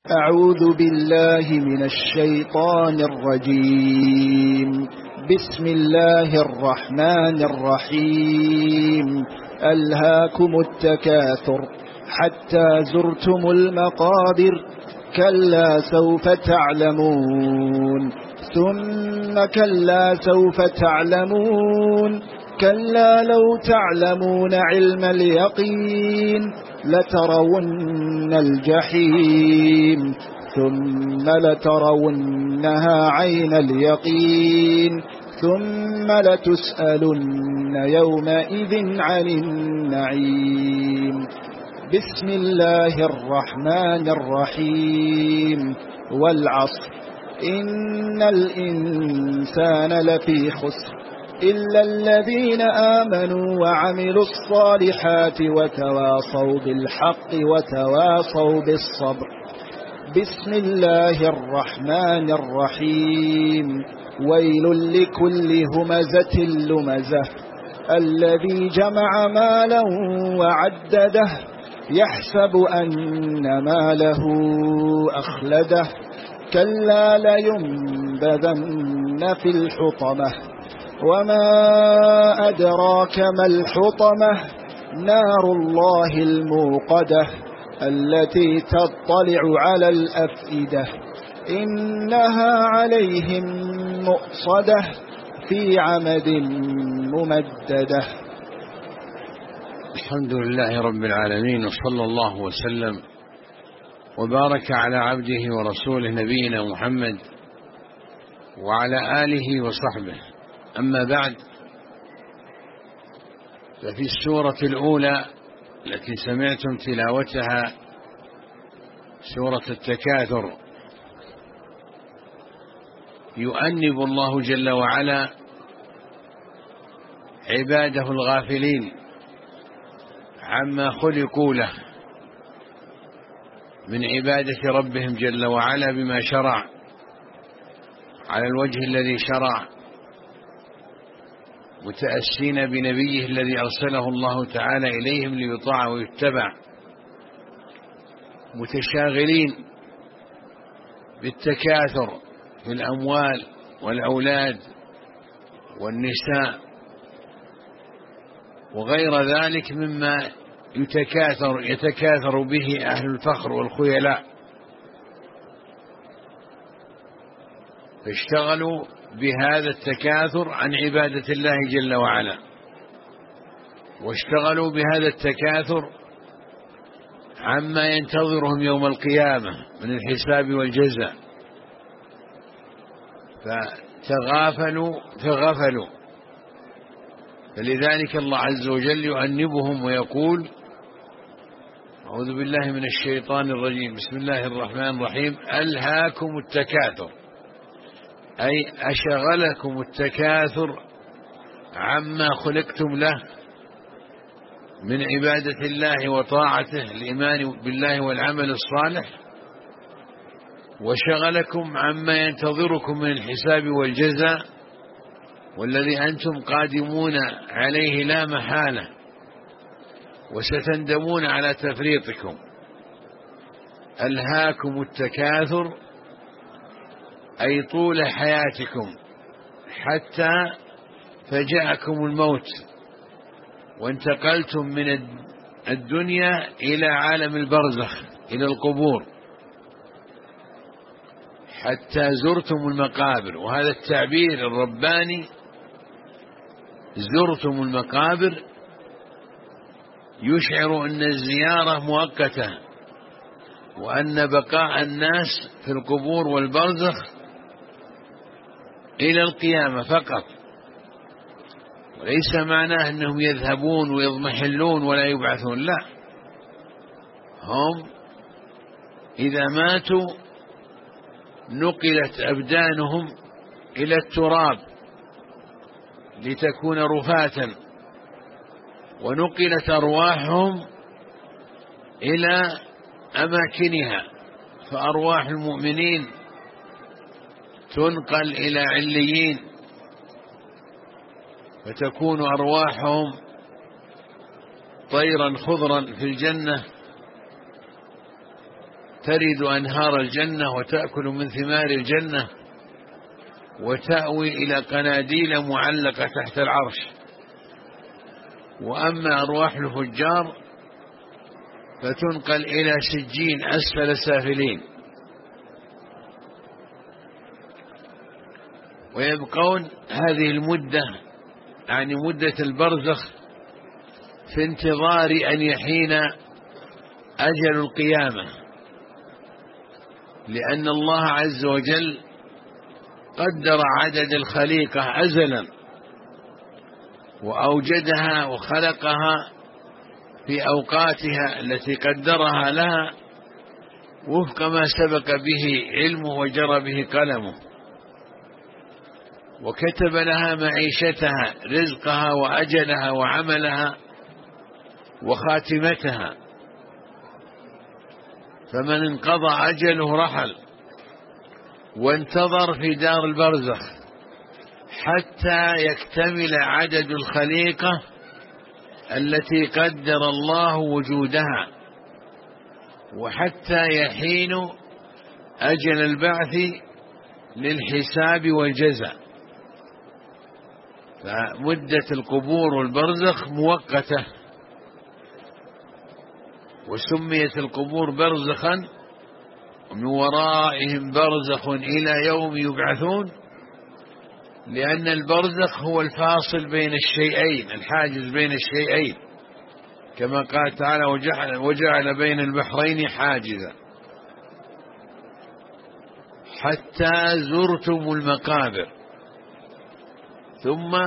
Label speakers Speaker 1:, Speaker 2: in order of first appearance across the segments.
Speaker 1: أعوذ بالله من الشيطان الرجيم. بسم الله الرحمن الرحيم. ألهاكم التكاثر حتى زرتم المقابر، كلا سوف تعلمون ثم كلا سوف تعلمون، كلا لو تعلمون علم اليقين لترون الجحيم ثم لترونها عين اليقين ثم لتسألن يومئذ عن النعيم. بسم الله الرحمن الرحيم. والعصر إن الإنسان لفي خسر إلا الذين آمنوا وعملوا الصالحات وتواصوا بالحق وتواصوا بالصبر. بسم الله الرحمن الرحيم. ويل لكل همزة لمزة الذي جمع مالا وعدده يحسب أن ماله أخلده كلا لينبذن في الحطمة وما أدراك ما الحطمة نار الله الموقدة التي تطلع على الأفئدة إنها عليهم مؤصدة في عمد ممددة.
Speaker 2: الحمد لله رب العالمين، وصلى الله وسلم وبارك على عبده ورسوله نبينا محمد وعلى آله وصحبه. أما بعد، ففي السورة الأولى التي سمعتم تلاوتها، سورة التكاثر، يؤنب الله جل وعلا عباده الغافلين عما خلقوا له من عبادة ربهم جل وعلا بما شرع على الوجه الذي شرع، متأسين بنبيه الذي أرسله الله تعالى إليهم ليطاع ويتبع، متشاغلين بالتكاثر في الأموال والأولاد والنساء وغير ذلك مما يتكاثر به أهل الفخر والخيلاء، فاشتغلوا بهذا التكاثر عن عبادة الله جل وعلا، واشتغلوا بهذا التكاثر عما ينتظرهم يوم القيامة من الحساب والجزاء، فغفلوا. فلذلك الله عز وجل يؤنبهم ويقول: أعوذ بالله من الشيطان الرجيم، بسم الله الرحمن الرحيم. ألهاكم التكاثر، أي أشغلكم التكاثر عما خلقتم له من عبادة الله وطاعته، الإيمان بالله والعمل الصالح، وشغلكم عما ينتظركم من الحساب والجزاء والذي أنتم قادمون عليه لا محالة، وستندمون على تفريطكم. ألهاكم التكاثر أي طول حياتكم حتى فجاءكم الموت وانتقلتم من الدنيا إلى عالم البرزخ، إلى القبور، حتى زرتم المقابر. وهذا التعبير الرباني، زرتم المقابر، يشعر أن الزيارة مؤقتة، وأن بقاء الناس في القبور والبرزخ إلى القيامة فقط، وليس معناه أنهم يذهبون ويضمحلون ولا يبعثون، لا، هم إذا ماتوا نقلت أبدانهم إلى التراب لتكون رفاة، ونقلت أرواحهم إلى أماكنها، فأرواح المؤمنين تنقل إلى عليين، فتكون أرواحهم طيرا خضرا في الجنة، ترد أنهار الجنة وتأكل من ثمار الجنة وتأوي إلى قناديل معلقة تحت العرش. وأما أرواح الفجار فتنقل إلى سجين أسفل السافلين، ويبقون هذه المدة، يعني مدة البرزخ، في انتظار أن يحين أجل القيامة، لأن الله عز وجل قدر عدد الخليقة أزلا وأوجدها وخلقها في أوقاتها التي قدرها لها وفق ما سبق به علمه وجرى به قلمه، وكتب لها معيشتها، رزقها وأجلها وعملها وخاتمتها. فمن انقضى أجله رحل وانتظر في دار البرزخ حتى يكتمل عدد الخليقة التي قدر الله وجودها، وحتى يحين أجل البعث للحساب والجزاء. فمدة القبور والبرزخ مؤقتة، وسميت القبور برزخا، ومن ورائهم برزخ إلى يوم يبعثون، لأن البرزخ هو الفاصل بين الشيئين، الحاجز بين الشيئين، كما قال تعالى: وجعل بين البحرين حاجزا. حتى زرتم المقابر. ثم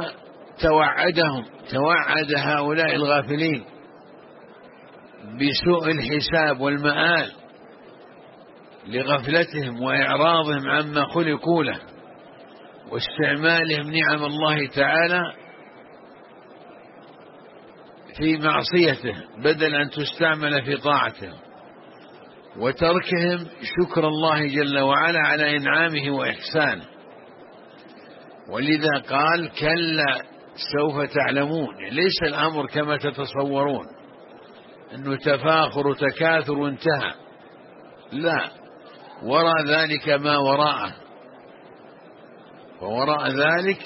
Speaker 2: توعد هؤلاء الغافلين بسوء الحساب والمآل لغفلتهم وإعراضهم عما خلقوا له واستعمالهم نعم الله تعالى في معصيته بدل أن تستعمل في طاعته، وتركهم شكر الله جل وعلا على إنعامه وإحسانه. ولذا قال: كلا سوف تعلمون. ليس الأمر كما تتصورون أنه تفاخر وتكاثر وانتهى، لا، وراء ذلك ما وراءه. ووراء ذلك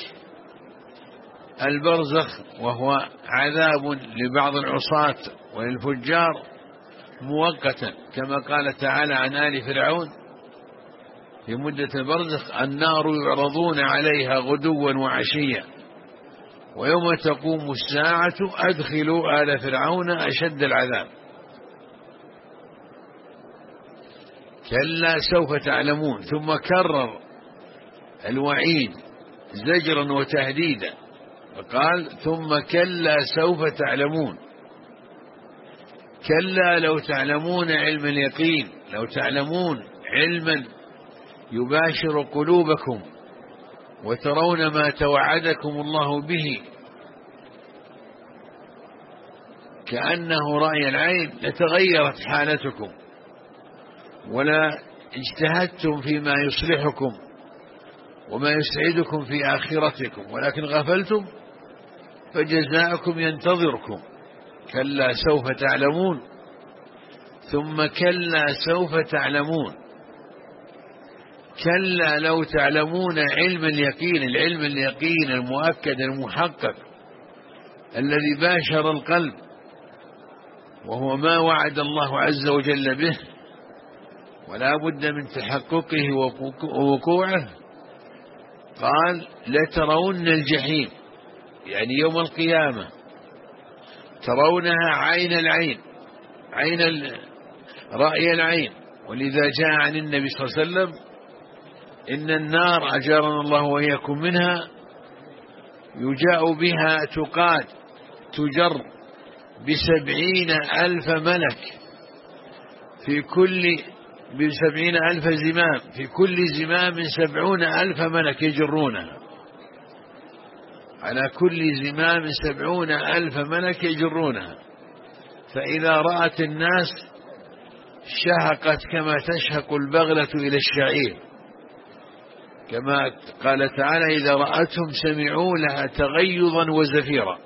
Speaker 2: البرزخ، وهو عذاب لبعض العصاة وللفجار مؤقتا، كما قال تعالى عن آل فرعون في مدة البرزخ: النار يعرضون عليها غدوا وعشيا ويوم تقوم الساعة أدخلوا آل فرعون أشد العذاب. كلا سوف تعلمون. ثم كرر الوعيد زجرا وتهديدا، فقال: ثم كلا سوف تعلمون. كلا لو تعلمون علم اليقين، لو تعلمون علما يباشر قلوبكم وترون ما توعدكم الله به كأنه رأي العين، لتغيرت حالتكم ولا اجتهدتم فيما يصلحكم وما يسعدكم في آخرتكم، ولكن غفلتم فجزاؤكم ينتظركم. كلا سوف تعلمون. ثم كلا سوف تعلمون. كلا لو تعلمون علم اليقين، العلم اليقين المؤكد المحقق الذي باشر القلب، وهو ما وعد الله عز وجل به ولا بد من تحققه ووقوعه. قال: لترون الجحيم، يعني يوم القيامة ترونها عين العين، عين رأي العين. ولذا جاء عن النبي صلى الله عليه وسلم: إن النار أجارنا الله وإياكم منها يجاء بها تقاد تجر 70,000 ملك في كل 70,000 زمام، في كل زمام 70,000 ملك يجرونها، على كل زمام 70,000 ملك يجرونها. فإذا رأت الناس شهقت كما تشهق البغلة إلى الشعير، كما قال تعالى: إذا رأتهم سمعوا لها تغيظا وزفيرا،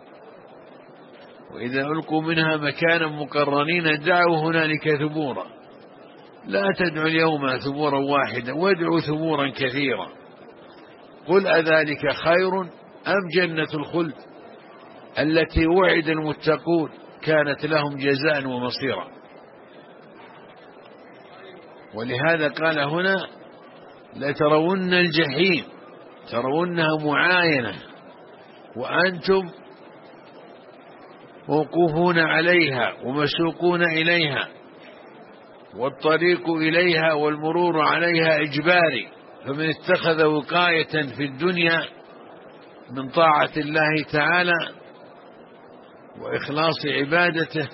Speaker 2: وإذا ألقوا منها مكانا مقرنين دعوا هنالك ثبورا. لا تدعوا اليوم ثبورا واحدا وادعوا ثبورا كثيرا. قل أذلك خير أم جنة الخلد التي وعد المتقون كانت لهم جزاء ومصيرا. ولهذا قال هنا لترون الجحيم، ترونها معاينة وأنتم موقوفون عليها ومسوقون إليها، والطريق إليها والمرور عليها إجباري، فمن اتخذ وقاية في الدنيا من طاعة الله تعالى وإخلاص عبادته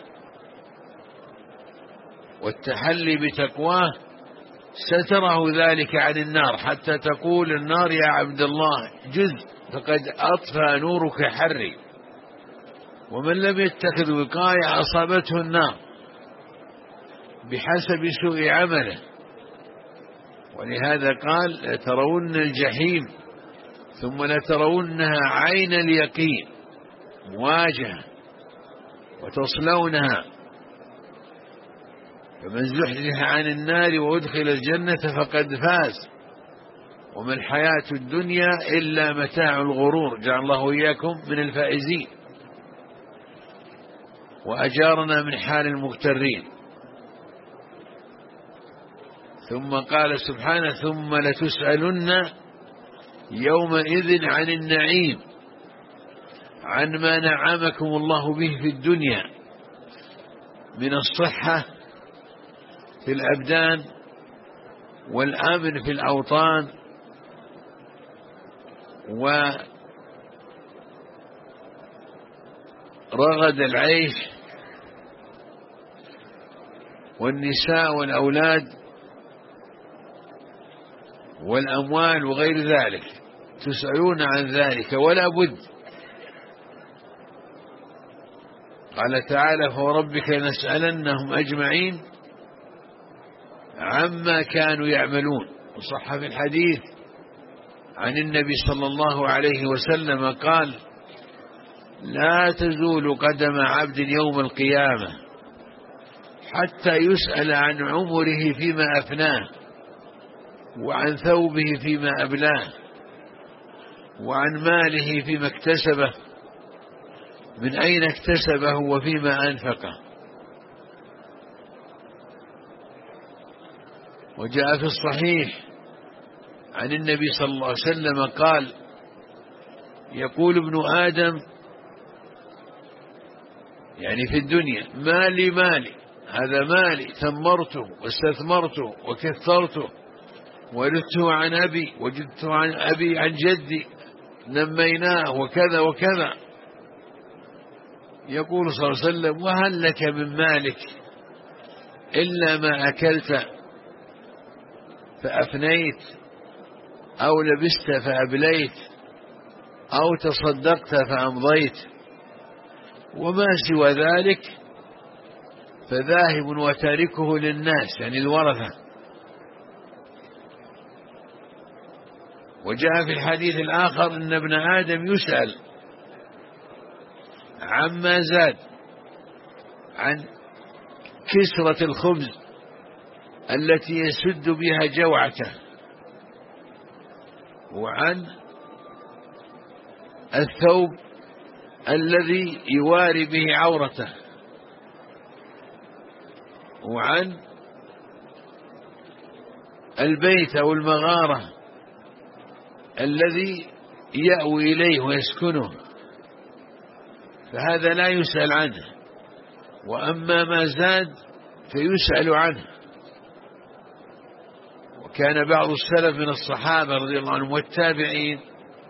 Speaker 2: والتحلي بتقواه ستره ذلك عن النار، حتى تقول النار يا عبد الله جز فقد أطفى نورك حري. ومن لم يتخذ وقاية أصابته النار بحسب سوء عمله. ولهذا قال لترون الجحيم ثم لترونها عين اليقين مواجهة وتصلونها، فمن زحزح عن النار وأدخل الجنة فقد فاز، وما الحياة الدنيا إلا متاع الغرور. جعل الله إياكم من الفائزين وأجارنا من حال المغترين. ثم قال سبحانه ثم لتسألن يومئذ عن النعيم عن ما نعمكم الله به في الدنيا من الصحة في الأبدان والأمن في الأوطان ورغد العيش والنساء والأولاد والأموال وغير ذلك. تسألون عن ذلك ولا بد. قال تعالى فوربك لنسألنهم أجمعين عما كانوا يعملون. وصح في الحديث عن النبي صلى الله عليه وسلم قال لا تزول قدم عبد يوم القيامة حتى يسأل عن عمره فيما أفناه وعن ثوبه فيما أبلاه وعن ماله فيما اكتسبه من أين اكتسبه وفيما أنفقه. وجاء في الصحيح عن النبي صلى الله عليه وسلم قال يقول ابن آدم يعني في الدنيا مالي مالي، هذا مالي ثمرته واستثمرته وكثرته ورثته عن أبي وجدته عن أبي عن جدي نميناه وكذا وكذا. يقول صلى الله عليه وسلم وهل لك من مالك إلا ما أكلت فأفنيت أو لبست فأبليت أو تصدقت فأمضيت، وما سوى ذلك فذاهب وتاركه للناس يعني الورثة. وجاء في الحديث الآخر إن ابن آدم يسأل عما زاد عن كسرة الخبز التي يسد بها جوعته وعن الثوب الذي يواري به عورته وعن البيت أو المغارة الذي يأوي إليه ويسكنه، فهذا لا يسأل عنه. وأما ما زاد فيسأل عنه. وكان بعض السلف من الصحابة رضي الله عنهم والتابعين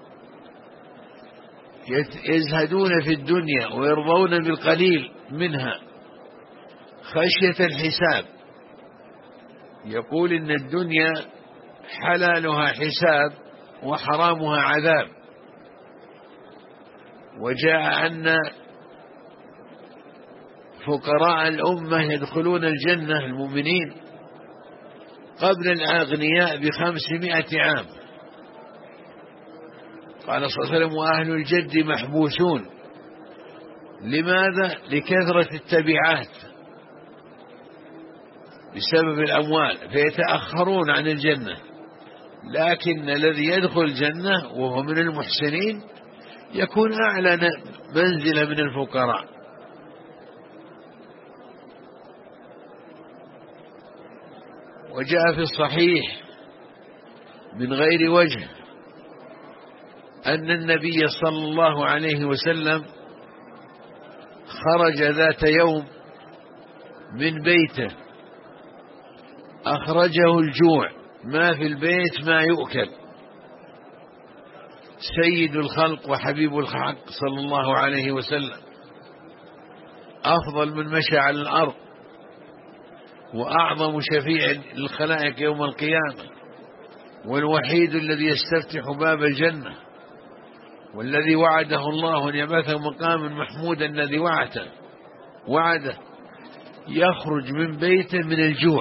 Speaker 2: يزهدون في الدنيا ويرضون بالقليل منها خشية الحساب. يقول إن الدنيا حلالها حساب وحرامها عذاب. وجاء أن فقراء الأمة يدخلون الجنة المؤمنين قبل الأغنياء ب500 عام. قال صلى الله عليه وسلم وأهل الجد محبوسون. لماذا؟ لكثرة التبعات بسبب الأموال فيتأخرون عن الجنة، لكن الذي يدخل الجنة وهو من المحسنين يكون أعلى منزلة من الفقراء. وجاء في الصحيح من غير وجه أن النبي صلى الله عليه وسلم خرج ذات يوم من بيته، أخرجه الجوع، ما في البيت ما يؤكل. سيد الخلق وحبيب الحق صلى الله عليه وسلم، أفضل من مشى على الأرض، وأعظم شفيع للخلائق يوم القيامة، والوحيد الذي يستفتح باب الجنة، والذي وعده الله أن يبعثه مقاما محمودا الذي وعده، يخرج من بيته من الجوع.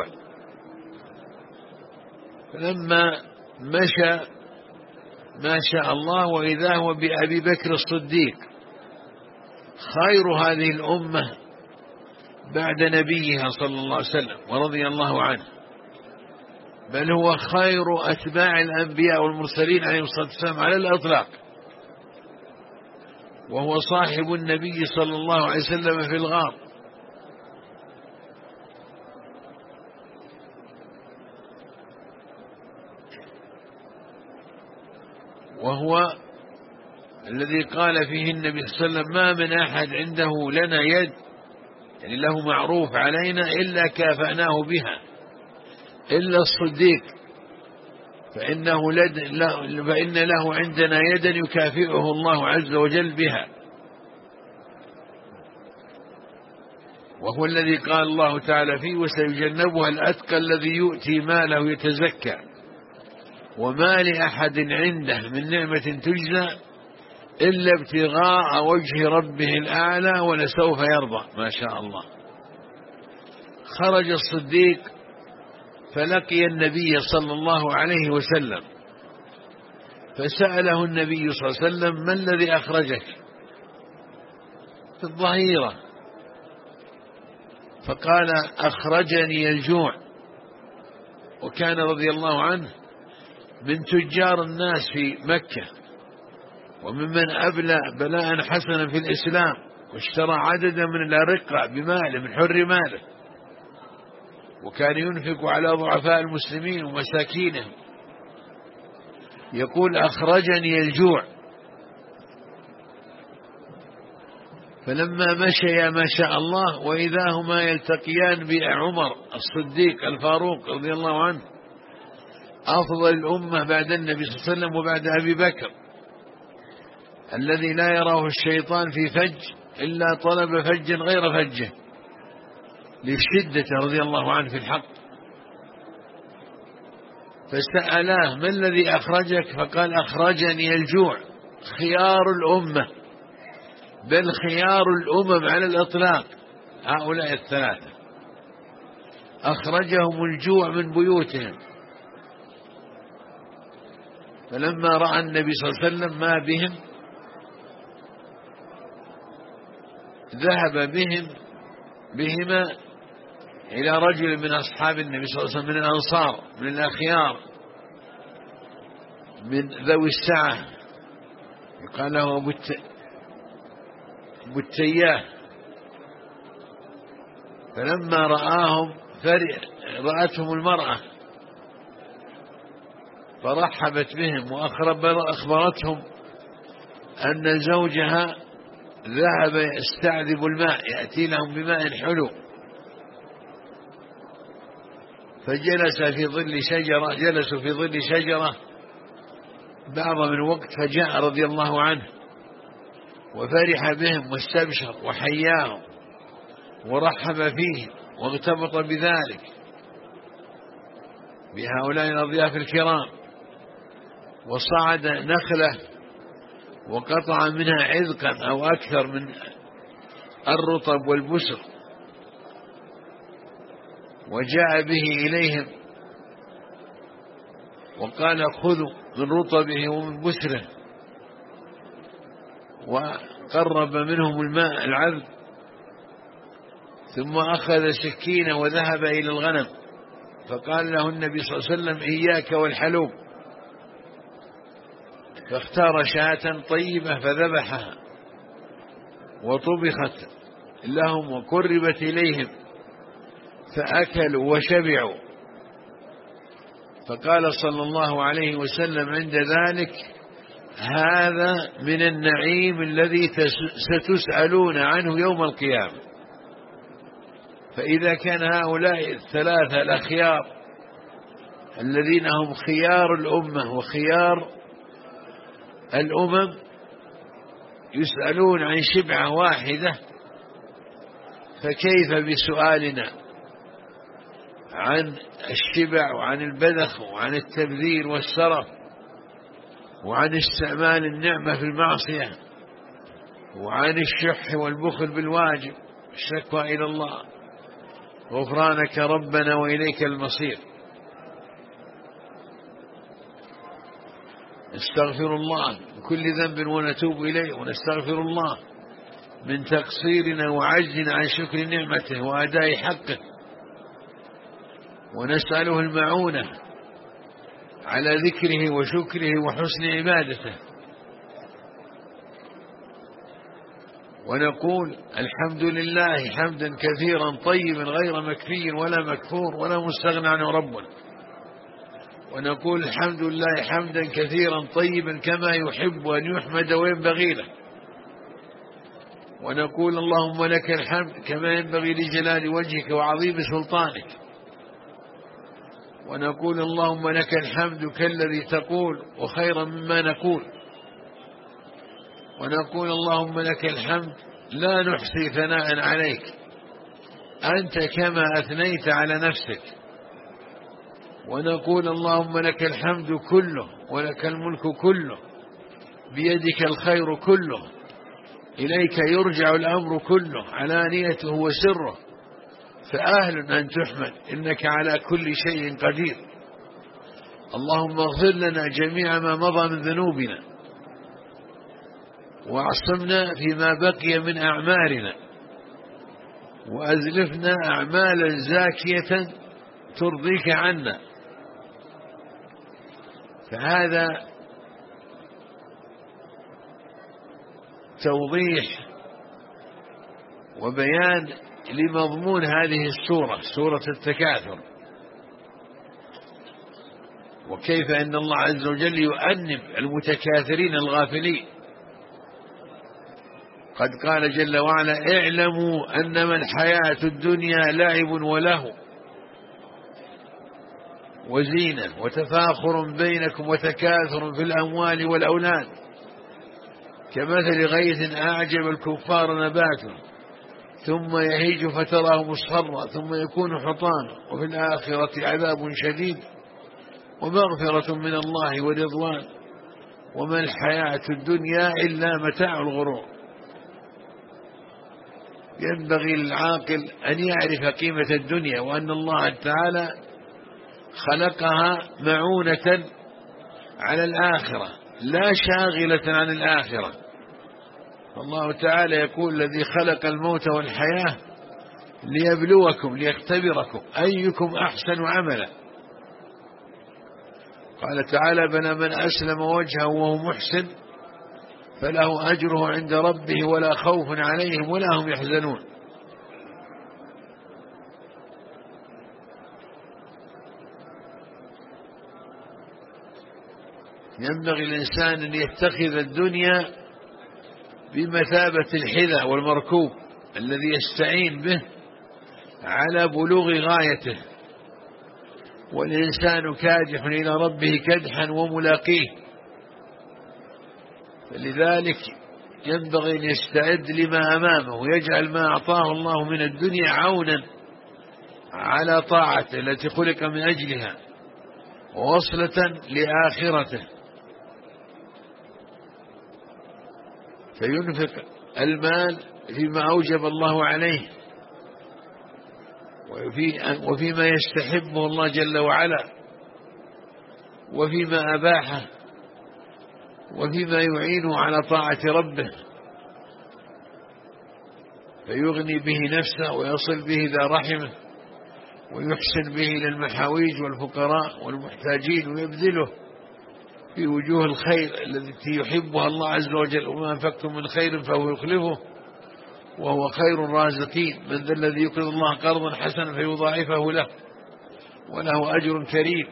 Speaker 2: فلما مشى ما شاء الله وإذا هو بأبي بكر الصديق، خير هذه الأمة بعد نبيها صلى الله عليه وسلم ورضي الله عنه، بل هو خير أتباع الأنبياء والمرسلين عليهم الصلاة والسلام على الإطلاق، وهو صاحب النبي صلى الله عليه وسلم في الغار. وهو الذي قال فيه النبي صلى الله عليه وسلم: ما من أحد عنده لنا يد، يعني له معروف علينا، إلا كافأناه بها إلا الصديق، فإن له عندنا يدا يكافئه الله عز وجل بها. وهو الذي قال الله تعالى فيه: وسيجنبها الأتقى الذي يؤتي ماله يتزكى وما لأحد عنده من نعمة تجزى إلا ابتغاء وجه ربه الأعلى ولسوف يرضى. ما شاء الله. خرج الصديق فلقي النبي صلى الله عليه وسلم، فسأله النبي صلى الله عليه وسلم: ما الذي أخرجك؟ في الظهيرة. فقال: أخرجني الجوع. وكان رضي الله عنه من تجار الناس في مكة، وممن أبلى بلاء حسنا في الإسلام، واشترى عددا من الأرقاء بماله من حر ماله، وكان ينفق على ضعفاء المسلمين ومساكينهم. يقول: أخرجني الجوع. فلما مشيا ما شاء الله وإذا هما يلتقيان بعمر الصديق الفاروق رضي الله عنه، أفضل الأمة بعد النبي صلى الله عليه وسلم وبعد أبي بكر، الذي لا يراه الشيطان في فج إلا طلب فجا غير فجه لشدة رضي الله عنه في الحق. فسألاه: ما الذي أخرجك؟ فقال: أخرجني الجوع. خيار الأمة، بل خيار الأمم على الإطلاق هؤلاء الثلاثة، أخرجهم الجوع من بيوتهم. فلما رأى النبي صلى الله عليه وسلم ما بهم ذهب بهما إلى رجل من أصحاب النبي صلى الله عليه وسلم من الأنصار من الأخيار من ذوي السعة، يقال له أبو التياه. فلما رأتهم المرأة فرحبت بهم وأخبرتهم أن زوجها ذهب يستعذب الماء، يأتي لهم بماء حلو، فجلسوا في ظل شجرة بعض من الوقت، فجاء رضي الله عنه وفرح بهم واستبشر وحياهم ورحب فيهم واغتبط بذلك بهؤلاء الأضياف الكرام، وصعد نخلة وقطع منها عذقا أو أكثر من الرطب والبسر، وجاء به إليهم وقال: خذوا من رطبه ومن بسره، وقرب منهم الماء العذب، ثم أخذ سكينة وذهب إلى الغنم فقال له النبي صلى الله عليه وسلم إياك والحلوب، فاختار شاة طيبة فذبحها وطبخت لهم وقربت إليهم فأكلوا وشبعوا. فقال صلى الله عليه وسلم عند ذلك: هذا من النعيم الذي ستسألون عنه يوم القيامة. فإذا كان هؤلاء الثلاثة الأخيار الذين هم خيار الأمة وخيار الأمم يسألون عن شبعة واحدة، فكيف بسؤالنا عن الشبع وعن البذخ وعن التبذير والسرف وعن استعمال النعمة في المعصية وعن الشح والبخل بالواجب، الشكوى إلى الله، غفرانك ربنا وإليك المصير. نستغفر الله من كل ذنب ونتوب إليه، ونستغفر الله من تقصيرنا وعجزنا عن شكر نعمته وأداء حقه، ونسأله المعونة على ذكره وشكره وحسن عبادته، ونقول الحمد لله حمدا كثيرا طيبا غير مكفي ولا مكفور ولا مستغنى عنه ربنا، ونقول الحمد لله حمدا كثيرا طيبا كما يحب أن يحمد وينبغي له، ونقول اللهم لك الحمد كما ينبغي لجلال وجهك وعظيم سلطانك، ونقول اللهم لك الحمد كالذي تقول وخيرا مما نقول، ونقول اللهم لك الحمد لا نحصي ثناء عليك أنت كما أثنيت على نفسك، ونقول اللهم لك الحمد كله ولك الملك كله بيدك الخير كله إليك يرجع الأمر كله علانيته وسره، فأهل أن تحمد إنك على كل شيء قدير. اللهم اغفر لنا جميع ما مضى من ذنوبنا واعصمنا فيما بقي من أعمالنا، وأزلفنا أعمالا زاكية ترضيك عنا. فهذا توضيح وبيان لمضمون هذه السورة، سورة التكاثر، وكيف أن الله عز وجل يؤنب المتكاثرين الغافلين. قد قال جل وعلا: اعلموا أنما الحياة الدنيا لعب ولهو وزينة وتفاخر بينكم وتكاثر في الأموال والأولاد كمثل غيث أعجب الكفار نباته ثم يهيج فتراه مصفرا ثم يكون حطاما وفي الآخرة عذاب شديد ومغفرة من الله ورضوان وما الحياة الدنيا إلا متاع الغرور. ينبغي للعاقل أن يعرف قيمة الدنيا، وأن الله تعالى خلقها معونة على الآخرة لا شاغلة عن الآخرة. الله تعالى يقول: الذي خلق الموت والحياة ليبلوكم ليختبركم أيكم أحسن عملا. قال تعالى: بلى من أسلم وجهه وهو محسن فله أجره عند ربه ولا خوف عليهم ولا هم يحزنون. ينبغي الإنسان أن يتخذ الدنيا بمثابة الحذاء والمركوب الذي يستعين به على بلوغ غايته، والإنسان كادح إلى ربه كدحا وملاقيه، فلذلك ينبغي أن يستعد لما أمامه ويجعل ما أعطاه الله من الدنيا عونا على طاعته التي خلق من أجلها ووصلة لآخرته، فينفق المال فيما أوجب الله عليه وفيما يستحبه الله جل وعلا وفيما أباحه وفيما يعينه على طاعة ربه، فيغني به نفسه ويصل به ذا رحمه ويحسن به إلى المحاويج والفقراء والمحتاجين ويبذله في وجوه الخير التي يحبها الله عز وجل. وما أنفقتم من خير فهو يخلفه وهو خير الرازقين. من ذا الذي يقرض الله قرضا حسنا فيضاعفه له وله أجر كريم.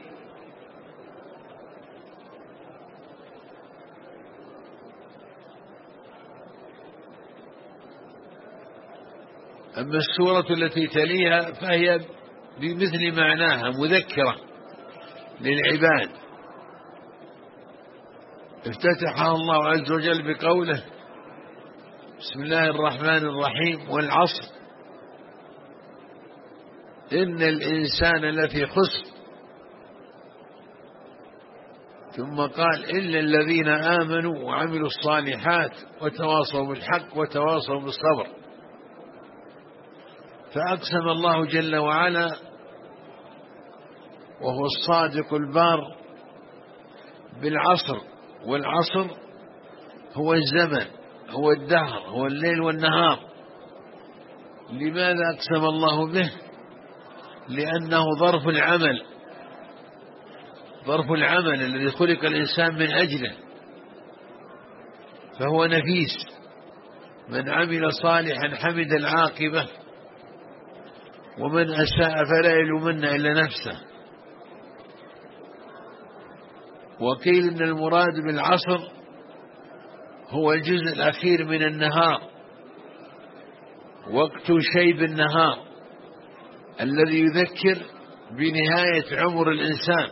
Speaker 2: أما السورة التي تليها فهي بمثل معناها مذكرة للعباد. افتتحها الله عز وجل بقوله: بسم الله الرحمن الرحيم، والعصر إن الإنسان لفي خسر. ثم قال: إلا الذين آمنوا وعملوا الصالحات وتواصوا بالحق وتواصوا بالصبر. فأقسم الله جل وعلا وهو الصادق البار بالعصر، والعصر هو الزمن، هو الدهر، هو الليل والنهار. لماذا أقسم الله به؟ لأنه ظرف العمل، ظرف العمل الذي خلق الإنسان من أجله، فهو نفيس. من عمل صالحا حمد العاقبة، ومن أساء فلا يلومن إلا نفسه. وقيل إن المراد بالعصر هو الجزء الأخير من النهار، وقت شيب النهار الذي يذكر بنهاية عمر الإنسان،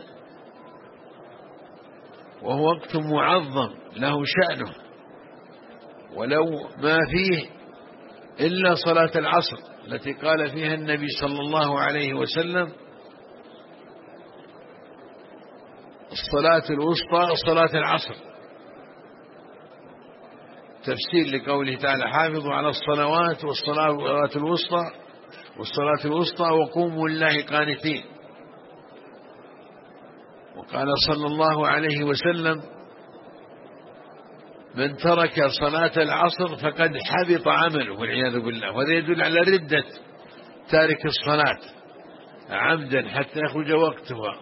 Speaker 2: وهو وقت معظم له شأنه، ولو ما فيه إلا صلاة العصر التي قال فيها النبي صلى الله عليه وسلم: الصلاة الوسطى صلاة العصر، تفسير لقوله تعالى: حافظوا على الصلوات والصلاة الوسطى وقوموا لله قانتين. وقال صلى الله عليه وسلم: من ترك صلاة العصر فقد حبط عمله والعياذ بالله. وهذا يدل على ردة تارك الصلاة عمدا حتى يخرج وقتها،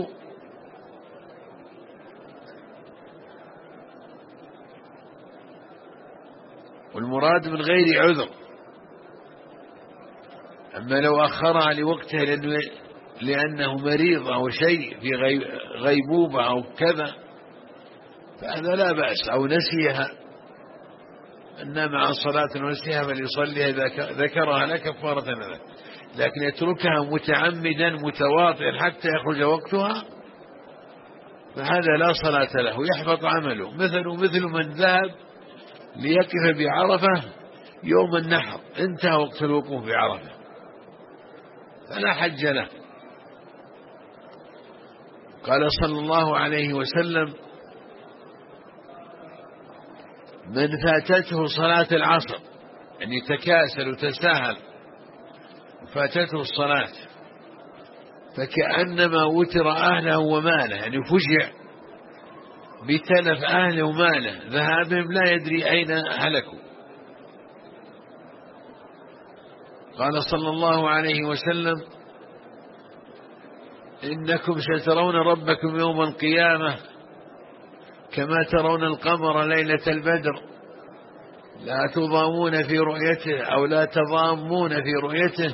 Speaker 2: والمراد من غير عذر. أما لو أخرها لوقتها لأنه مريض أو شيء في غيبوبة أو كذا فهذا لا بأس، أو نسيها، أن مع الصلاة ونسيها فليصليها إذا ذكرها لا كفارة له. لكن يتركها متعمدا متواطئا حتى يخرج وقتها فهذا لا صلاة له، يحبط عمله. مثل من ذهب ليقف بعرفة يوم النحر، انتهى وقت الوقوف بعرفة فلا حج له. قال صلى الله عليه وسلم: من فاتته صلاة العصر، يعني تكاسل وتساهل فاتته الصلاة، فكأنما وتر أهله وماله، يعني فجع بتلف أهله وماله، ذهابهم لا يدري أين هلكوا. قال صلى الله عليه وسلم: إنكم سترون ربكم يوم القيامة كما ترون القمر ليلة البدر لا تضامون في رؤيته أو لا تضامون في رؤيته،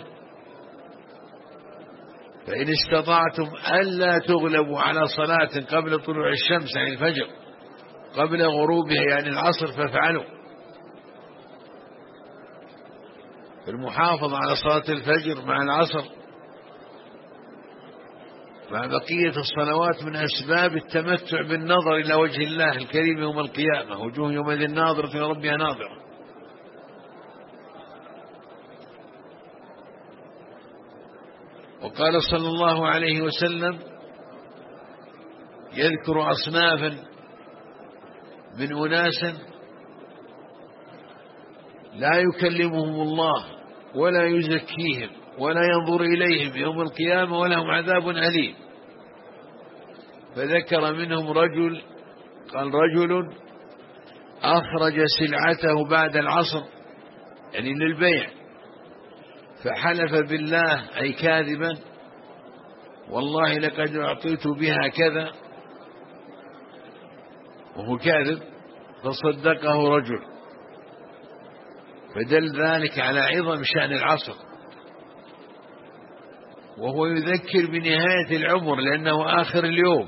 Speaker 2: فإن استطعتم ألا تغلبوا على صلاة قبل طلوع الشمس يعني الفجر قبل غروبها يعني العصر فافعلوا. المحافظة على صلاة الفجر مع العصر مع بقية الصلوات من أسباب التمتع بالنظر إلى وجه الله الكريم يوم القيامة، وجوه يومئذ ناظرة إلى ربها ناظرة. وقال صلى الله عليه وسلم يذكر أصنافا من أناس لا يكلمهم الله ولا يزكيهم ولا ينظر إليهم يوم القيامة ولهم عذاب أليم. فذكر منهم رجل، قال رجل أخرج سلعته بعد العصر يعني للبيع، فحلف بالله أي كاذبا والله لقد أعطيت بها كذا وهو كاذب، فصدقه رجل، فدل ذلك على عظم شأن العصر. وهو يذكر بنهاية العمر لأنه آخر اليوم،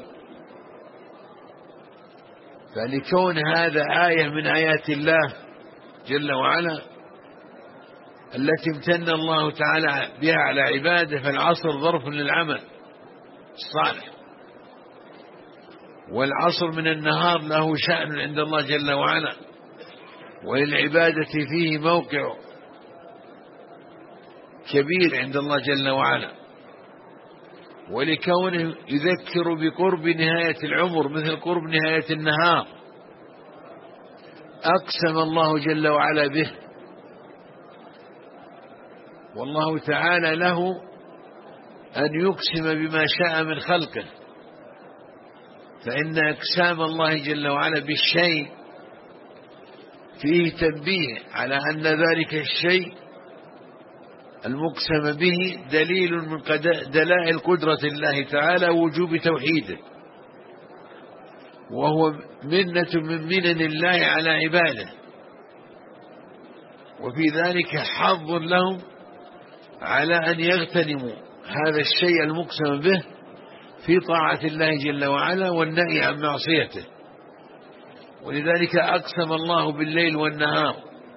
Speaker 2: فلكون هذا آية من آيات الله جل وعلا التي امتن الله تعالى بها على عباده، فالعصر ظرف للعمل الصالح، والعصر من النهار له شأن عند الله جل وعلا، وللعبادة فيه موقع كبير عند الله جل وعلا، ولكونه يذكر بقرب نهاية العمر مثل قرب نهاية النهار أقسم الله جل وعلا به. والله تعالى له أن يقسم بما شاء من خلقه، فإن أقسام الله جل وعلا بالشيء فيه تنبيه على أن ذلك الشيء المقسم به دليل من دلائل قدرة الله تعالى ووجوب توحيده، وهو منة من منن الله على عباده، وفي ذلك حظ لهم على أن يغتنموا هذا الشيء المقسم به في طاعة الله جل وعلا والنهي عن معصيته. ولذلك أقسم الله بالليل والنهار،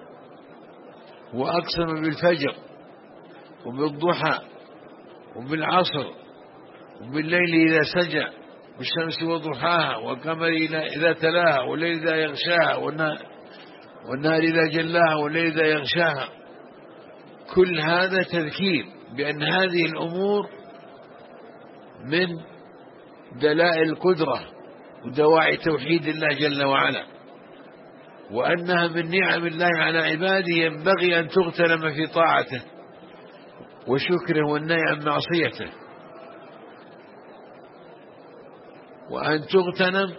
Speaker 2: وأقسم بالفجر وبالضحى وبالعصر وبالليل إذا سجى والشمس وضحاها والقمر إذا تلاها والليل إذا يغشاها والنهار إذا جلاها والليل إذا يغشاها. كل هذا تذكير بأن هذه الأمور من دلائل القدرة ودواعي توحيد الله جل وعلا، وأنها من نعم الله على عباده ينبغي أن تغتنم في طاعته وشكره والنهي عن معصيته، وأن تغتنم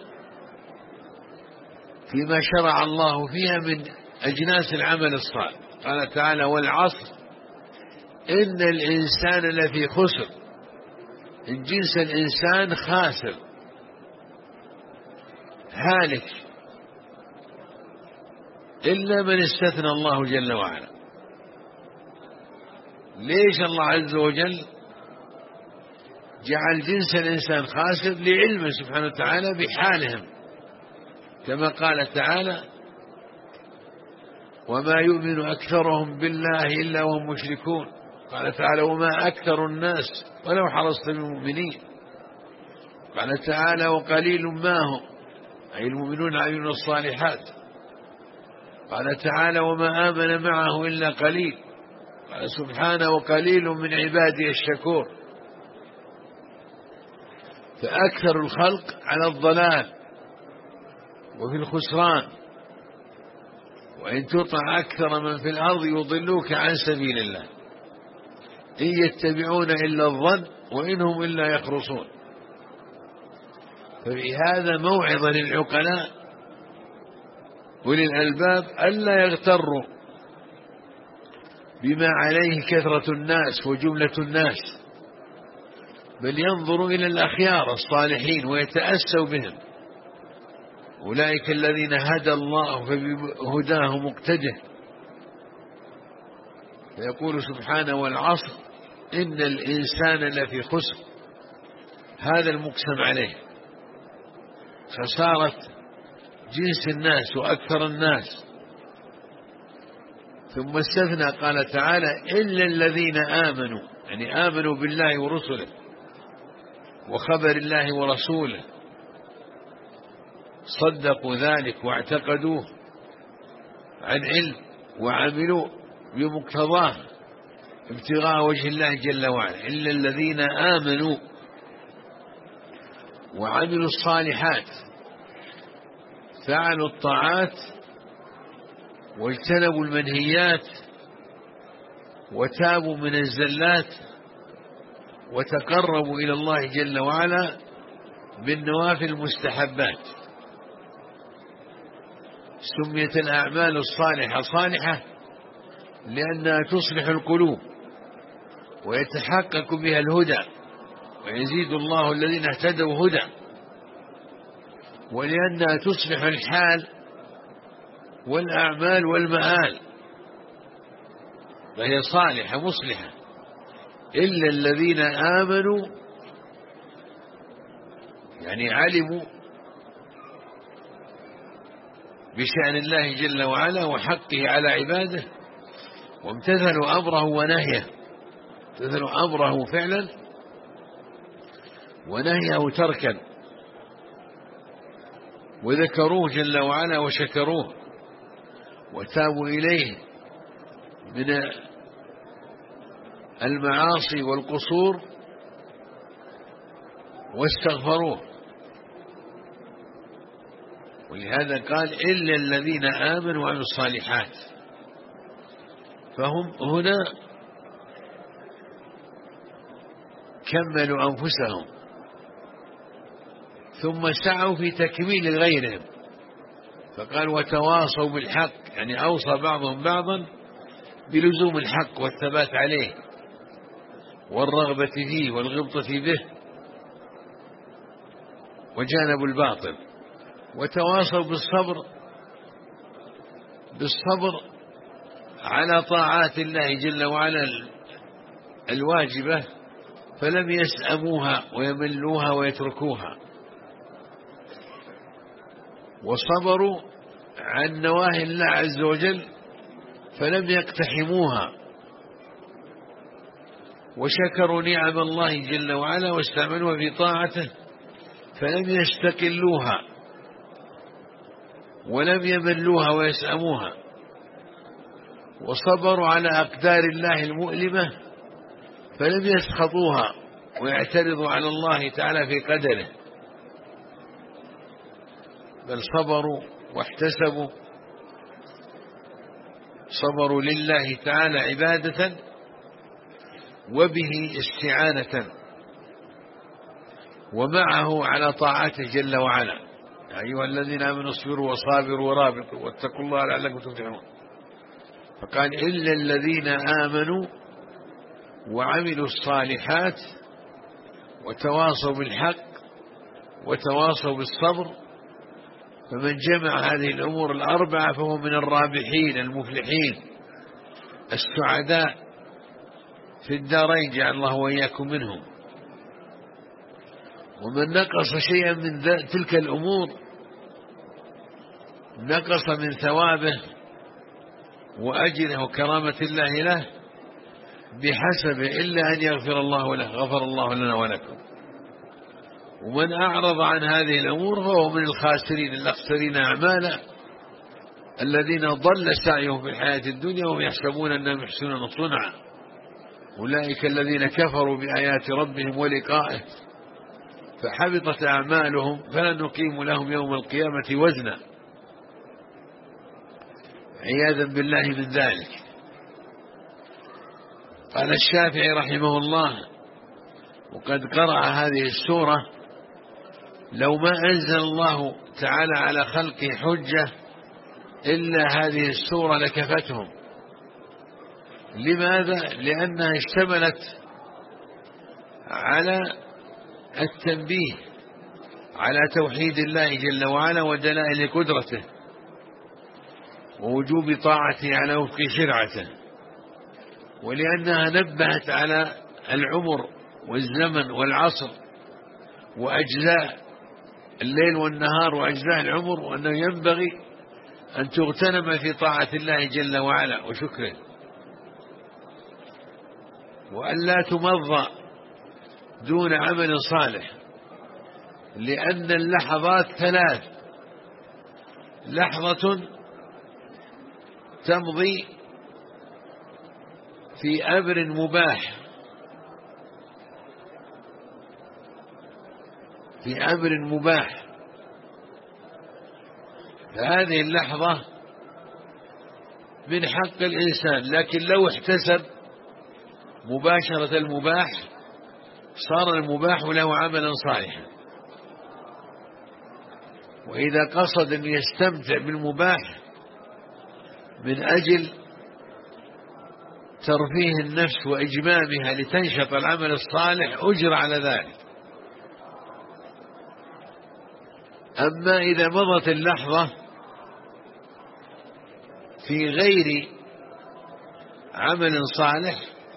Speaker 2: فيما شرع الله فيها من أجناس العمل الصالح. قال تعالى: والعصر إن الإنسان لفي خسر، إن جنس الإنسان خاسر هالك إلا من استثنى الله جل وعلا. ليش الله عز وجل جعل جنس الإنسان خاسر؟ لعلمه سبحانه وتعالى بحالهم، كما قال تعالى: وما يؤمن أكثرهم بالله إلا وهم مشركون. قال تعالى: وما أكثر الناس ولو حرصت بالمؤمنين. قال تعالى: وقليل ما هم، أي المؤمنون عملوا الصالحات. قال تعالى: وما آمن معه إلا قليل. قال سبحانه: وقليل من عبادي الشكور. فأكثر الخلق على الضلال وفي الخسران، وإن تطع أكثر من في الأرض يضلوك عن سبيل الله إن يتبعون إلا الظن وإن هم إلا يخرصون. ففي هذا موعظة للعقلاء وللألباب ألا يغتروا بما عليه كثرة الناس وجملة الناس، بل ينظروا إلى الأخيار الصالحين ويتأسوا بهم. أولئك الذين هدى الله فبهداه مقتده. فيقول سبحانه: والعصر إن الإنسان لفي خسر. هذا المقسم عليه خسارة جنس الناس وأكثر الناس. ثم استثنى قال تعالى: إلا الذين آمنوا، يعني آمنوا بالله ورسله وخبر الله ورسوله، صدقوا ذلك واعتقدوه عن علم وعملوا بمقتضاه ابتغاء وجه الله جل وعلا. إلا الذين آمنوا وعملوا الصالحات، فعلوا الطاعات واجتنبوا المنهيات وتابوا من الزلات وتقربوا إلى الله جل وعلا بالنوافل المستحبات. سميت الأعمال الصالحة صالحة لأنها تصلح القلوب ويتحقق بها الهدى ويزيد الله الذين اهتدوا هدى، ولأنها تصلح الحال والأعمال والمآل، فهي صالحة مصلحة. إلا الذين آمنوا، يعني علموا بشأن الله جل وعلا وحقه على عباده، وامتثلوا أمره ونهيه، امتثلوا أمره فعلا ونهيه تركا، وذكروه جل وعلا وشكروه وتابوا إليه من المعاصي والقصور واستغفروه. ولهذا قال إلا الذين آمنوا وعملوا الصالحات، فهم هنا كملوا أنفسهم ثم سعوا في تكميل غيرهم، فقال وتواصوا بالحق، يعني أوصى بعضهم بعضا بلزوم الحق والثبات عليه والرغبة فيه والغبطة به وجانبوا الباطل. وتواصوا بالصبر على طاعات الله جل وعلا الواجبة، فلم يسأموها ويملوها ويتركوها، وصبروا عن نواهي الله عز وجل فلم يقتحموها، وشكروا نعم الله جل وعلا واستعملوها في طاعته فلم يستقلوها ولم يملوها ويسأموها، وصبروا على أقدار الله المؤلمة فلم يسخطوها ويعترضوا على الله تعالى في قدره، بل صبروا واحتسبوا، صبروا لله تعالى عبادة وبه استعانة، ومعه على طاعته جل وعلا. يا أيها الذين آمنوا اصبروا وصابروا ورابطوا واتقوا الله لعلكم تفلحون. فقال إلا الذين آمنوا وعملوا الصالحات وتواصوا بالحق وتواصوا بالصبر، فمن جمع هذه الأمور الأربعة فهو من الرابحين المفلحين السعداء في الدارين، جعل الله وإياكم منهم. ومن نقص شيئا من تلك الأمور نقص من ثوابه وأجره وكرامة الله له بحسبه، إلا أن يغفر الله له، غفر الله لنا ولكم. ومن أعرض عن هذه الأمور فهو من الخاسرين الأخسرين أعمالا، الذين ضل سعيهم في الحياة الدنيا وهم يحسبون أنهم يحسنون صنعا، أولئك الذين كفروا بآيات ربهم ولقائه فحبطت أعمالهم فلن نقيم لهم يوم القيامة وزنا، عياذا بالله من ذلك. قال الشافعي رحمه الله وقد قرأ هذه السورة: لو ما أنزل الله تعالى على خلقه حجة إلا هذه السورة لكفتهم. لماذا؟ لأنها اشتملت على التنبيه على توحيد الله جل وعلا ودلائل قدرته ووجوب طاعته على وفق شرعته، ولأنها نبهت على العمر والزمن والعصر وأجزاء الليل والنهار وأجزاء العمر، وأنه ينبغي أن تغتنم في طاعة الله جل وعلا وشكره، وأن لا تمضى دون عمل صالح، لأن اللحظات ثلاث: لحظة تمضي في أمر مباح، في أمر مباح، فهذه اللحظة من حق الإنسان، لكن لو احتسب مباشرة المباح صار المباح له عملا صالحا. وإذا قصد أن يستمتع بالمباح من أجل ترفيه النفس وإجمامها لتنشط العمل الصالح أجر على ذلك. أما إذا مضت اللحظة في غير عمل صالح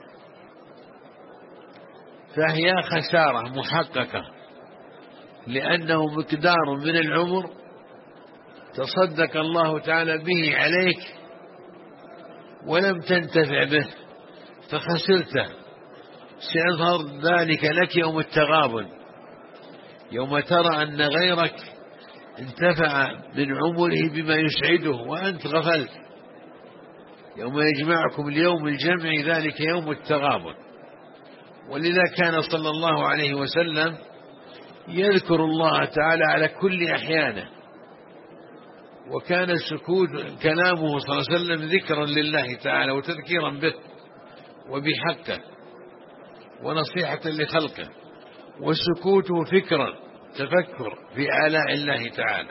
Speaker 2: فهي خسارة محققة، لأنه مقدار من العمر تصدق الله تعالى به عليك ولم تنتفع به فخسرته. سيظهر ذلك لك يوم التغابن، يوم ترى أن غيرك انتفع من عمره بما يسعده وأنت غفلت. يوم يجمعكم اليوم الجمع ذلك يوم التغابن. ولذا كان صلى الله عليه وسلم يذكر الله تعالى على كل أحيانه، وكان السكوت كلامه صلى الله عليه وسلم ذكرا لله تعالى وتذكيرا به وبحقه ونصيحة لخلقه، وسكوته فكرا تفكر في آلاء الله تعالى.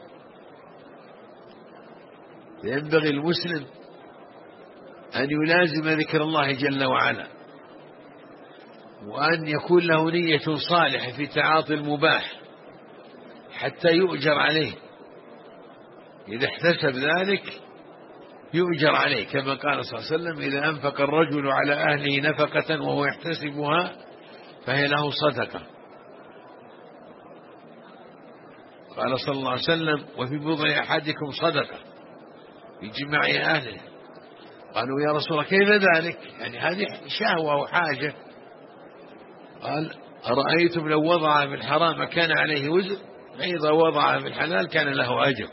Speaker 2: فينبغي المسلم أن يلازم ذكر الله جل وعلا، وأن يكون له نية صالحة في تعاطي المباح حتى يؤجر عليه. إذا احتسب ذلك يؤجر عليه، كما قال صلى الله عليه وسلم: إذا أنفق الرجل على أهله نفقة وهو يحتسبها فهي له صدقة. قال صلى الله عليه وسلم: وفي بضع أحدكم صدقة في جماع أهله. قالوا: يا رسول الله كيف ذلك؟ يعني هذه شهوة وحاجة. قال: أرأيتم لو وضع في الحرام كان عليه وزر، فإذا وضع في الحلال كان له أجر.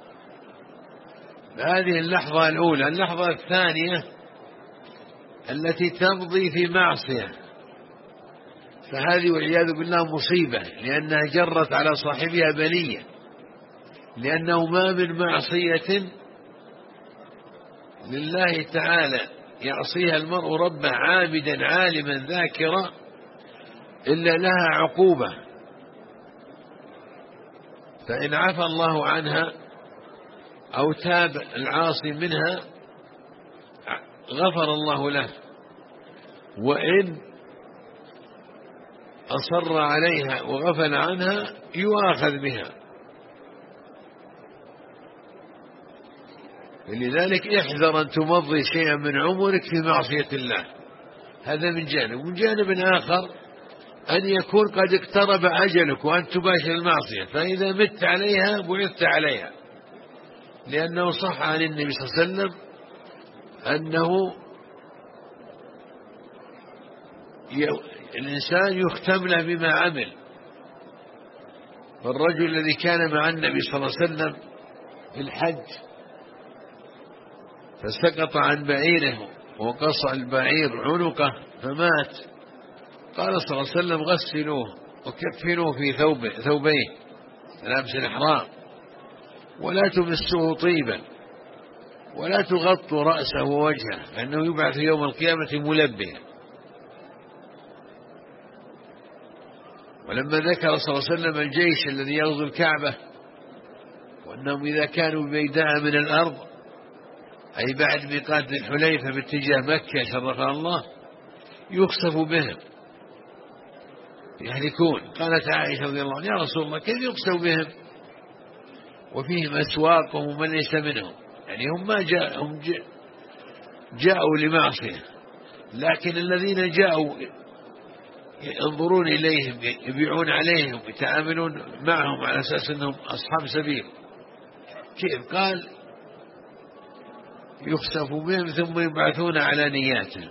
Speaker 2: هذه اللحظة الأولى. اللحظة الثانية التي تمضي في معصية، فهذه والعياذ بالله مصيبة، لأنها جرت على صاحبها بلية، لأنه ما من معصية لله تعالى يعصيها المرء ربه عابدا عالما ذاكرا إلا لها عقوبة، فإن عفى الله عنها أو تاب العاصي منها غفر الله له، وإن أصر عليها وغفل عنها يؤاخذ بها. لذلك احذر أن تمضي شيئا من عمرك في معصية الله. هذا من جانب. ومن جانب آخر أن يكون قد اقترب أجلك وأن تباشر المعصية، فإذا مت عليها بعثت عليها، لأنه صح عن النبي صلى الله عليه وسلم أنه الإنسان يختم له بما عمل. فالرجل الذي كان مع النبي صلى الله عليه وسلم في الحج فسقط عن بعيره وقص البعير عنقه فمات، قال صلى الله عليه وسلم: غسلوه وكفنوه في ثوبيه لابس الإحرام، ولا تمسوه طيبا، ولا تغطوا رأسه ووجهه، فإنه يبعث يوم القيامة ملبيا. ولما ذكر صلى الله عليه وسلم الجيش الذي يغزو الكعبة، وأنهم إذا كانوا ببيداء من الأرض، أي بعد ميقات الحليفة باتجاه مكة شرفها الله، يخسف بهم يهلكون. قالت عائشة رضي الله عنها: يا رسول الله كيف يخسف بهم وفيهم أسواقهم ومن ليس منهم؟ يعني هم ما جاءوا لمعصية، لكن الذين جاءوا ينظرون إليهم يبيعون عليهم يتعاملون معهم على أساس أنهم أصحاب سبيل. كيف؟ قال: يخسف بهم ثم يبعثون على نياتهم.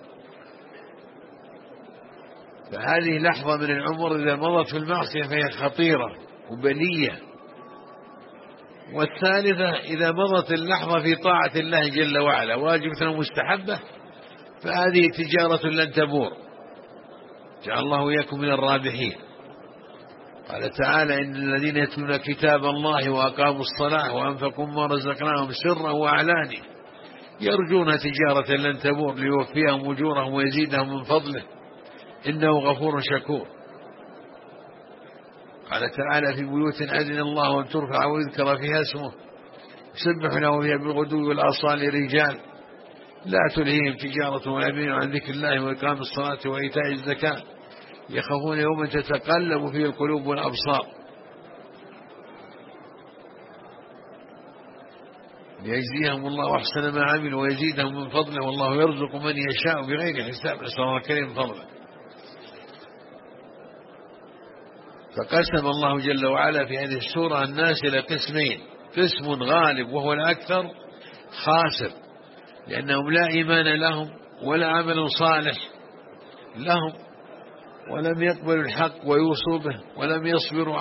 Speaker 2: فهذه لحظة من العمر إذا مضت في المعصية فهي خطيرة وبلية. والثالثة إذا مضت اللحظة في طاعة الله جل وعلا واجبة ومستحبة، فهذه تجارة لن تبور، جعل الله إياكم من الرابحين. قال تعالى: إن الذين يتلون كتاب الله وأقاموا الصلاة وأنفقوا مما رزقناهم سرا وعلانية يرجون تجارة لن تبور ليوفيهم أجورهم ويزيدهم من فضله إنه غفور شكور. قال تعالى: في بيوت أذن الله أن ترفع ويذكر فيها اسمه يسبح له فيها بالغدو والآصال رجال لا تلهيهم تجارة ولا بيع عن ذكر الله وإقام الصلاة وإيتاء الزكاة يخافون يوما تتقلب فيه القلوب والأبصار ليجزيهم الله أحسن ما عملوا ويزيدهم من فضله والله يرزق من يشاء بغير حساب. نسأل الله الكريم من فضله. فقسم الله جل وعلا في هذه السورة الناس إلى قسمين: قسم غالب وهو الأكثر خاسر لأنهم لا إيمان لهم ولا عمل صالح لهم ولم يقبلوا الحق ويوصوا به ولم يصبروا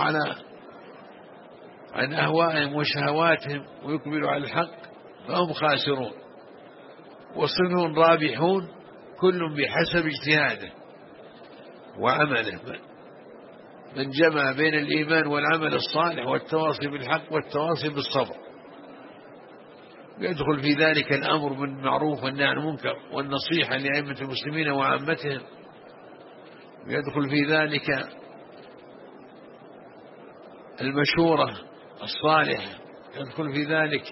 Speaker 2: عن أهوائهم وشهواتهم ويقبلوا على الحق فهم خاسرون. وصنف رابحون كل بحسب اجتهاده وعمله، من جمع بين الإيمان والعمل الصالح والتواصي بالحق والتواصي بالصبر. يدخل في ذلك الأمر بالمعروف والنهي عن المنكر والنصيحة لأئمة المسلمين وعامتهم، يدخل في ذلك المشورة الصالحة، يدخل في ذلك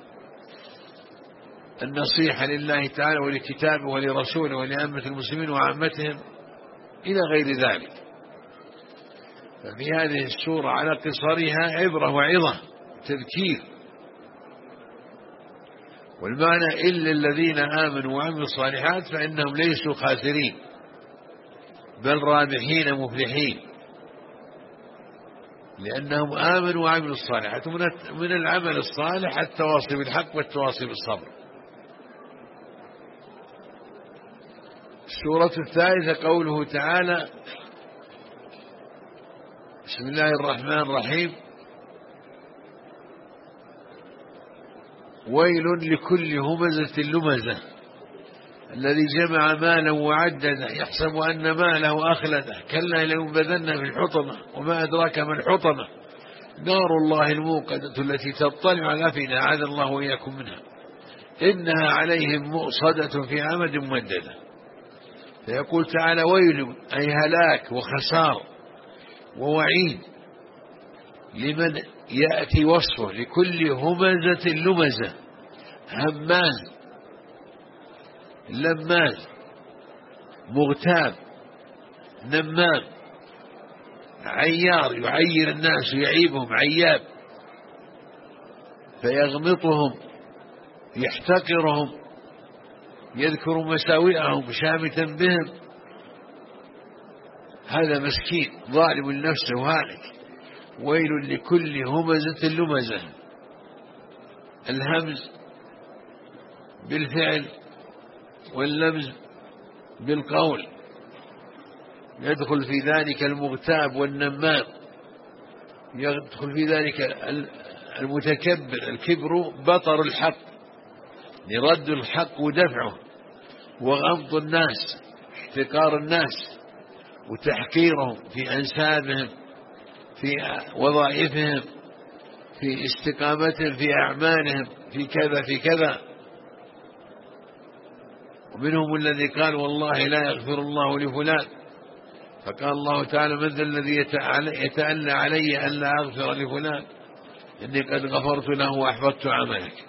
Speaker 2: النصيحة لله تعالى ولكتابه ولرسوله ولأئمة المسلمين وعامتهم إلى غير ذلك. ففي هذه السورة على قصرها عبرة وعظة تذكير. والمعنى إلا الذين آمنوا وعملوا الصالحات فإنهم ليسوا خاسرين بل رابحين مفلحين، لأنهم آمنوا وعملوا الصالحات. من العمل الصالح التواصي بالحق والتواصي بالصبر. السورة الثالثة قوله تعالى: بسم الله الرحمن الرحيم: ويل لكل همزة لمزة الذي جمع مالا وعدده يحسب أن ماله أخلده كلا لينبذن في الحطمة وما أدراك ما الحطمة نار الله الموقدة التي تطلع على الأفئدة أعاذنا الله وإياكم منها إنها عليهم مؤصدة في عمد ممددة. فيقول تعالى: ويل أي هلاك وخسار ووعيد لمن يأتي وصفه لكل همزة لمزة، هماز لماز مغتاب نمام عيار يعير الناس ويعيبهم عياب، فيغمطهم يحتقرهم يذكر مساوئهم شامتا بهم. هذا مسكين ظالم لنفسه هالك. ويل لكل همزة لمزة، الهمز بالفعل واللمز بالقول، يدخل في ذلك المغتاب والنمام، يدخل في ذلك المتكبر. الكبر بطر الحق لرد الحق ودفعه، وغمط الناس احتقار الناس وتحقيرهم في أنسابهم في وظائفهم في استقامتهم في أعمالهم في كذا في كذا. ومنهم الذي قال: والله لا يغفر الله لفلان، فقال الله تعالى: من ذا الذي يتألى علي أن لا أغفر لفلان إني قد غفرت له وأحبطت عملك.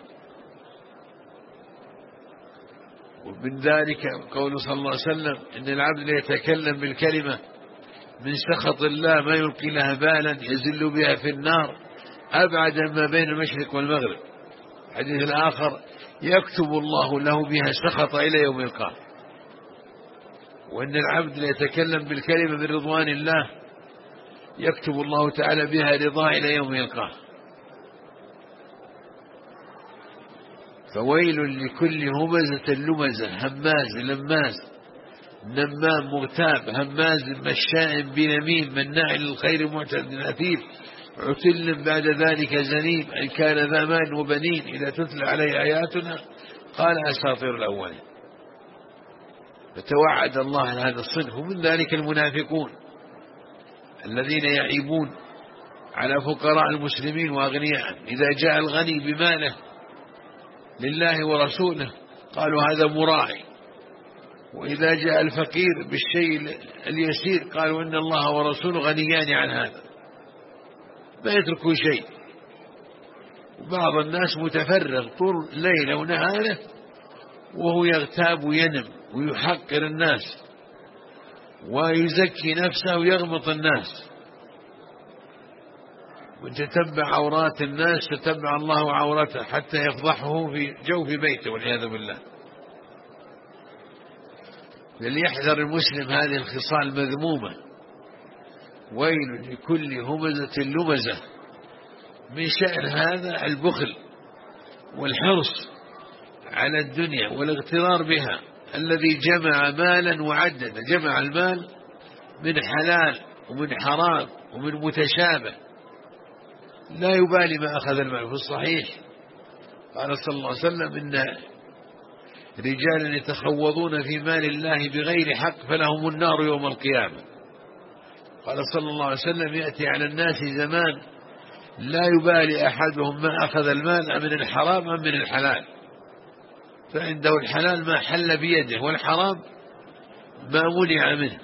Speaker 2: ومن ذلك قول صلى الله عليه وسلم: إن العبد يتكلم بالكلمة من سخط الله ما يلقي لها بالا يزل بها في النار أبعد ما بين المشرق والمغرب. الحديث الآخر: يكتب الله له بها سخط إلى يوم يلقاه. وإن العبد يتكلم بالكلمة من رضوان الله يكتب الله تعالى بها رضاه إلى يوم يلقاه. فويل لكل همزة لمزة، هماز لماز نمام مغتاب هماز مشاء بنميم مناع للخير معتد أثيم عتل بعد ذلك زنيم أن كان ذا مال وبنين إذا تتلى عليه آياتنا قال أساطير الأولين. فتوعد الله هذا الصنف. ومن ذلك المنافقون الذين يعيبون على فقراء المسلمين وأغنياء، إذا جاء الغني بماله لله ورسوله قالوا هذا مراعي، وإذا جاء الفقير بالشيء اليسير قالوا إن الله ورسوله غنيان عن هذا، ما يتركوا شيء. وبعض الناس متفرغ طول ليلة ونهاره وهو يغتاب وينم ويحقر الناس ويزكي نفسه ويغمط الناس، وتتبع عورات الناس تتبع الله عورته حتى يفضحه في جوف بيته والعياذ بالله. فليحذر المسلم هذه الخصال المذمومة. ويل لكل همزة لمزة. من شأن هذا البخل والحرص على الدنيا والاغترار بها، الذي جمع مالا وعدد، جمع المال من حلال ومن حرام ومن متشابه، لا يبالي ما أخذ المال. في الصحيح قال صلى الله عليه وسلم: إن رجالا يتخوضون في مال الله بغير حق فلهم النار يوم القيامة. قال صلى الله عليه وسلم: يأتي على الناس زمان لا يبالي أحدهم ما أخذ المال أمن الحرام أم من الحلال، فعنده الحلال ما حل بيده والحرام ما منع منه.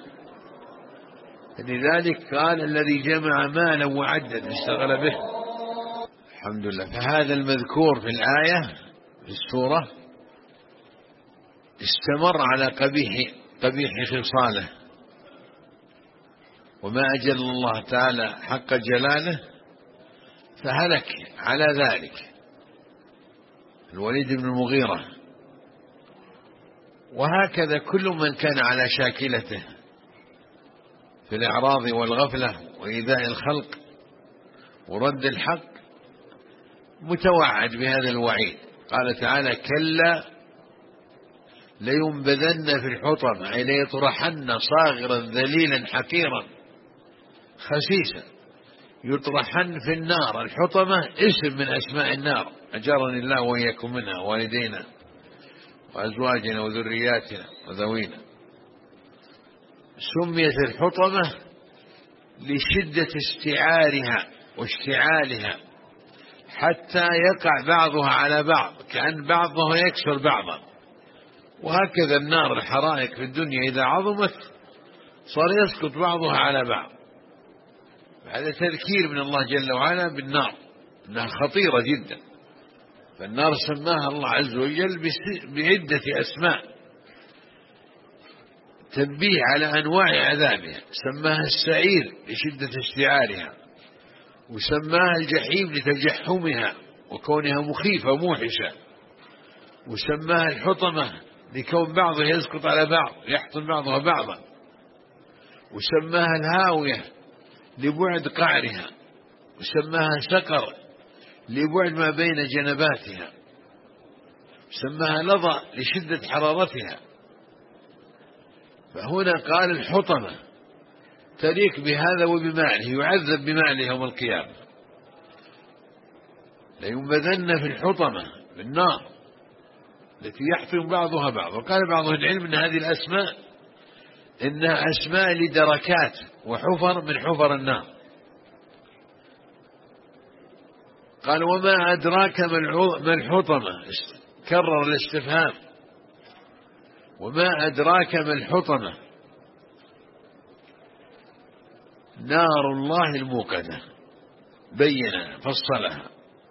Speaker 2: لذلك قال: الذي جمع مالا وعدد اشتغل به. الحمد لله. فهذا المذكور في الآية في السورة استمر على قبيح خصاله، وما أجل الله تعالى حق جلاله فهلك على ذلك الوليد بن المغيرة. وهكذا كل من كان على شاكلته في الإعراض والغفلة وإيذاء الخلق ورد الحق متوعد بهذا الوعيد. قال تعالى: كلا لينبذن في الحطمة، أي ليطرحن صاغرا ذليلا حقيرا خسيسا، يطرحن في النار. الحطمة اسم من أسماء النار، أجرني الله وإياكم منها، والدينا وأزواجنا وذرياتنا وذوينا. سميت الحطمة لشدة استعارها واشتعالها حتى يقع بعضها على بعض، كأن بعضها يكسر بعضا. وهكذا النار، الحرائق في الدنيا إذا عظمت صار يسقط بعضها على بعض. هذا تذكير من الله جل وعلا بالنار أنها خطيرة جدا. فالنار سماها الله عز وجل بعدة أسماء تنبيه على أنواع عذابها. سماها السعير لشدة اشتعالها، وسماها الجحيم لتجحمها وكونها مخيفة موحشة، وسماها الحطمة لكون بعضها يسقط على بعض يحطم بعضها بعضا، وسماها الهاوية لبعد قعرها، وسماها سقر لبعد ما بين جنباتها، وسماها لظى لشدة حرارتها. فهنا قال الحطمة تليق بهذا وبماله، يعذب بماله يوم القيامة. لينبذن في الحطمة بالنار التي يحطم بعضها بعض. وقال بعض العلم أن هذه الأسماء إنها أسماء لدركات وحفر من حفر النار. قال: وما أدراك ما الحطمة، كرر الاستفهام، وما أدراك ما الحطمة، نار الله الموقدة. بينها فصلها.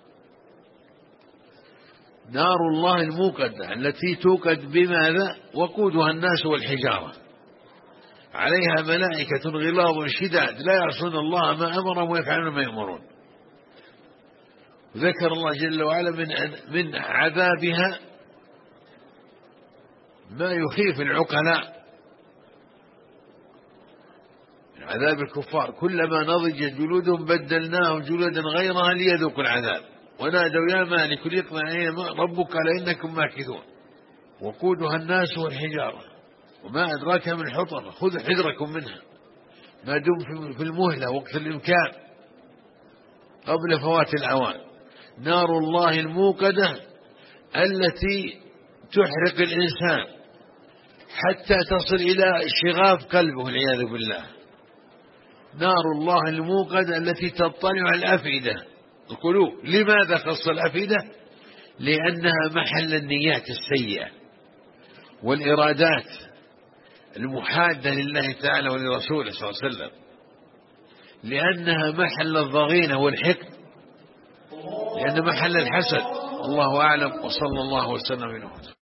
Speaker 2: نار الله الموقدة التي توقد بماذا؟ وقودها الناس والحجارة، عليها ملائكة غلاظ شداد لا يعصون الله ما أمرهم ويفعلون ما يأمرون. وذكر الله جل وعلا من عذابها ما يخيف العقلاء من عذاب الكفار. كلما نضجت جلودهم بدلناهم جلودا غيرها ليذوقوا العذاب، ونادوا يا مالك ليقضي علينا ربك قال إنكم ماكثون. وقودها الناس والحجارة. وما أدراك من الحطمة، خذوا حذركم منها ما دم في المهلة وقت الإمكان قبل فوات الأوان. نار الله الموقدة التي تحرق الإنسان حتى تصل إلى شغاف قلبه والعياذ بالله. نار الله الموقدة التي تطلع على الأفئدة القلوب. لماذا خص الأفئدة؟ لأنها محل النيات السيئة والإرادات المحادة لله تعالى ولرسوله صلى الله عليه وسلم، لأنها محل الضغينة والحقد، لأن محل الحسد. الله أعلم، وصلى الله وسلم على